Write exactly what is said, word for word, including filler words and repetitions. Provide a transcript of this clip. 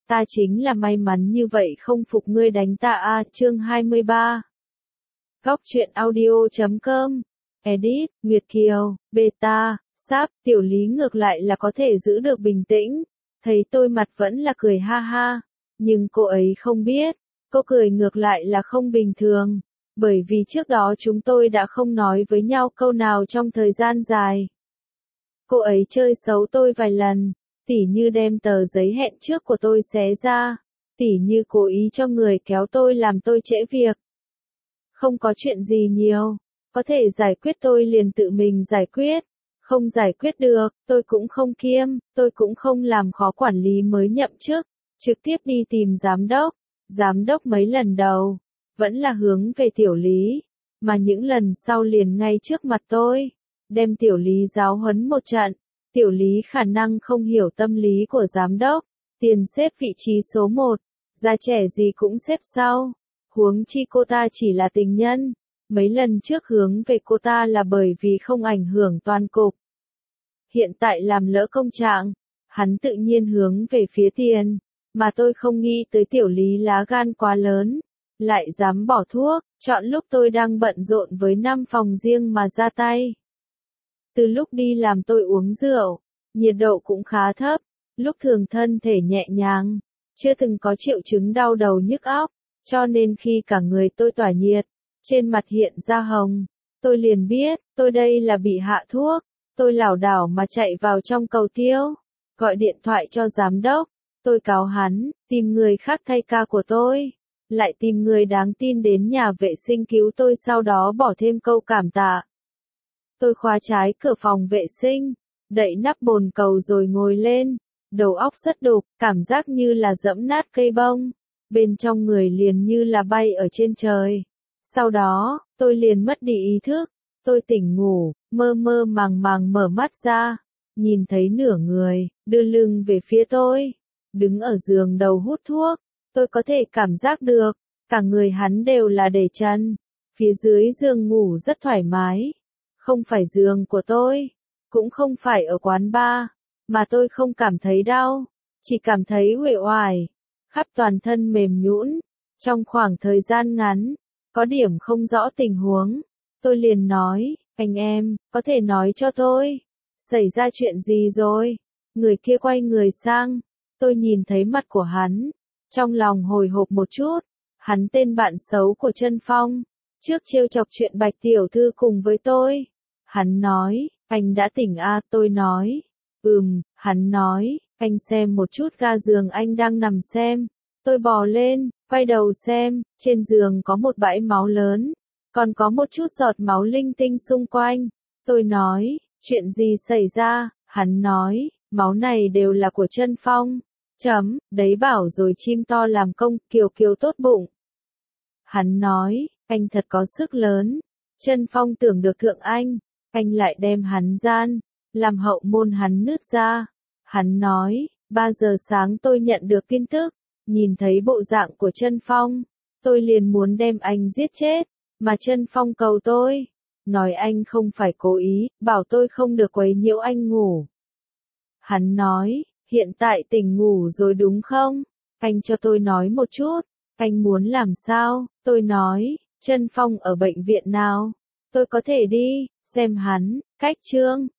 Ta chính là may mắn như vậy không phục ngươi đánh ta a. Chương hai mươi ba. Góc truyện audio chấm com. Edit, Nguyệt Kiều, Beta, Sáp, Tiểu Lý ngược lại là có thể giữ được bình tĩnh. Thấy tôi mặt vẫn là cười ha ha. Nhưng cô ấy không biết, cô cười ngược lại là không bình thường. Bởi vì trước đó chúng tôi đã không nói với nhau câu nào trong thời gian dài. Cô ấy chơi xấu tôi vài lần, tỉ như đem tờ giấy hẹn trước của tôi xé ra, tỉ như cố ý cho người kéo tôi làm tôi trễ việc. Không có chuyện gì nhiều, có thể giải quyết tôi liền tự mình giải quyết, không giải quyết được, tôi cũng không kiêm, tôi cũng không làm khó quản lý mới nhậm chức, trực tiếp đi tìm giám đốc. Giám đốc mấy lần đầu, vẫn là hướng về Tiểu Lý, mà những lần sau liền ngay trước mặt tôi, đem Tiểu Lý giáo huấn một trận. Tiểu Lý khả năng không hiểu tâm lý của giám đốc, tiền xếp vị trí số một, già trẻ gì cũng xếp sau, huống chi cô ta chỉ là tình nhân, mấy lần trước hướng về cô ta là bởi vì không ảnh hưởng toàn cục. Hiện tại làm lỡ công trạng, hắn tự nhiên hướng về phía tiền, mà tôi không nghĩ tới Tiểu Lý lá gan quá lớn, lại dám bỏ thuốc, chọn lúc tôi đang bận rộn với năm phòng riêng mà ra tay. Từ lúc đi làm tôi uống rượu, nhiệt độ cũng khá thấp, lúc thường thân thể nhẹ nhàng, chưa từng có triệu chứng đau đầu nhức óc, cho nên khi cả người tôi tỏa nhiệt, trên mặt hiện ra hồng, tôi liền biết, tôi đây là bị hạ thuốc, tôi lảo đảo mà chạy vào trong cầu tiêu, gọi điện thoại cho giám đốc, tôi cáo hắn, tìm người khác thay ca của tôi, lại tìm người đáng tin đến nhà vệ sinh cứu tôi sau đó bỏ thêm câu cảm tạ. Tôi khóa trái cửa phòng vệ sinh, đậy nắp bồn cầu rồi ngồi lên, đầu óc rất đục, cảm giác như là dẫm nát cây bông, bên trong người liền như là bay ở trên trời. Sau đó, tôi liền mất đi ý thức, tôi tỉnh ngủ, mơ mơ màng màng mở mắt ra, nhìn thấy nửa người, đưa lưng về phía tôi, đứng ở giường đầu hút thuốc, tôi có thể cảm giác được, cả người hắn đều là để chân, phía dưới giường ngủ rất thoải mái. Không phải giường của tôi, cũng không phải ở quán bar, mà tôi không cảm thấy đau, chỉ cảm thấy uể oải, khắp toàn thân mềm nhũn. Trong khoảng thời gian ngắn, có điểm không rõ tình huống, tôi liền nói, anh em, có thể nói cho tôi, xảy ra chuyện gì rồi? Người kia quay người sang, tôi nhìn thấy mặt của hắn, trong lòng hồi hộp một chút, hắn tên bạn xấu của Trân Phong, trước trêu chọc chuyện Bạch tiểu thư cùng với tôi. Hắn nói, anh đã tỉnh à, tôi nói, ừm, hắn nói, anh xem một chút ga giường anh đang nằm xem, tôi bò lên, quay đầu xem, trên giường có một bãi máu lớn, còn có một chút giọt máu linh tinh xung quanh, tôi nói, chuyện gì xảy ra, hắn nói, máu này đều là của Trân Phong, chấm, đấy bảo rồi chim to làm công, Kiều Kiều tốt bụng. Hắn nói, anh thật có sức lớn, Trân Phong tưởng được thượng anh. Anh lại đem hắn gian, làm hậu môn hắn nứt ra. Hắn nói, ba giờ sáng tôi nhận được tin tức, nhìn thấy bộ dạng của Trân Phong, tôi liền muốn đem anh giết chết, mà Trân Phong cầu tôi, nói anh không phải cố ý, bảo tôi không được quấy nhiễu anh ngủ. Hắn nói, hiện tại tỉnh ngủ rồi đúng không? Anh cho tôi nói một chút, anh muốn làm sao? Tôi nói, Trân Phong ở bệnh viện nào? Tôi có thể đi xem hắn, cách Trương,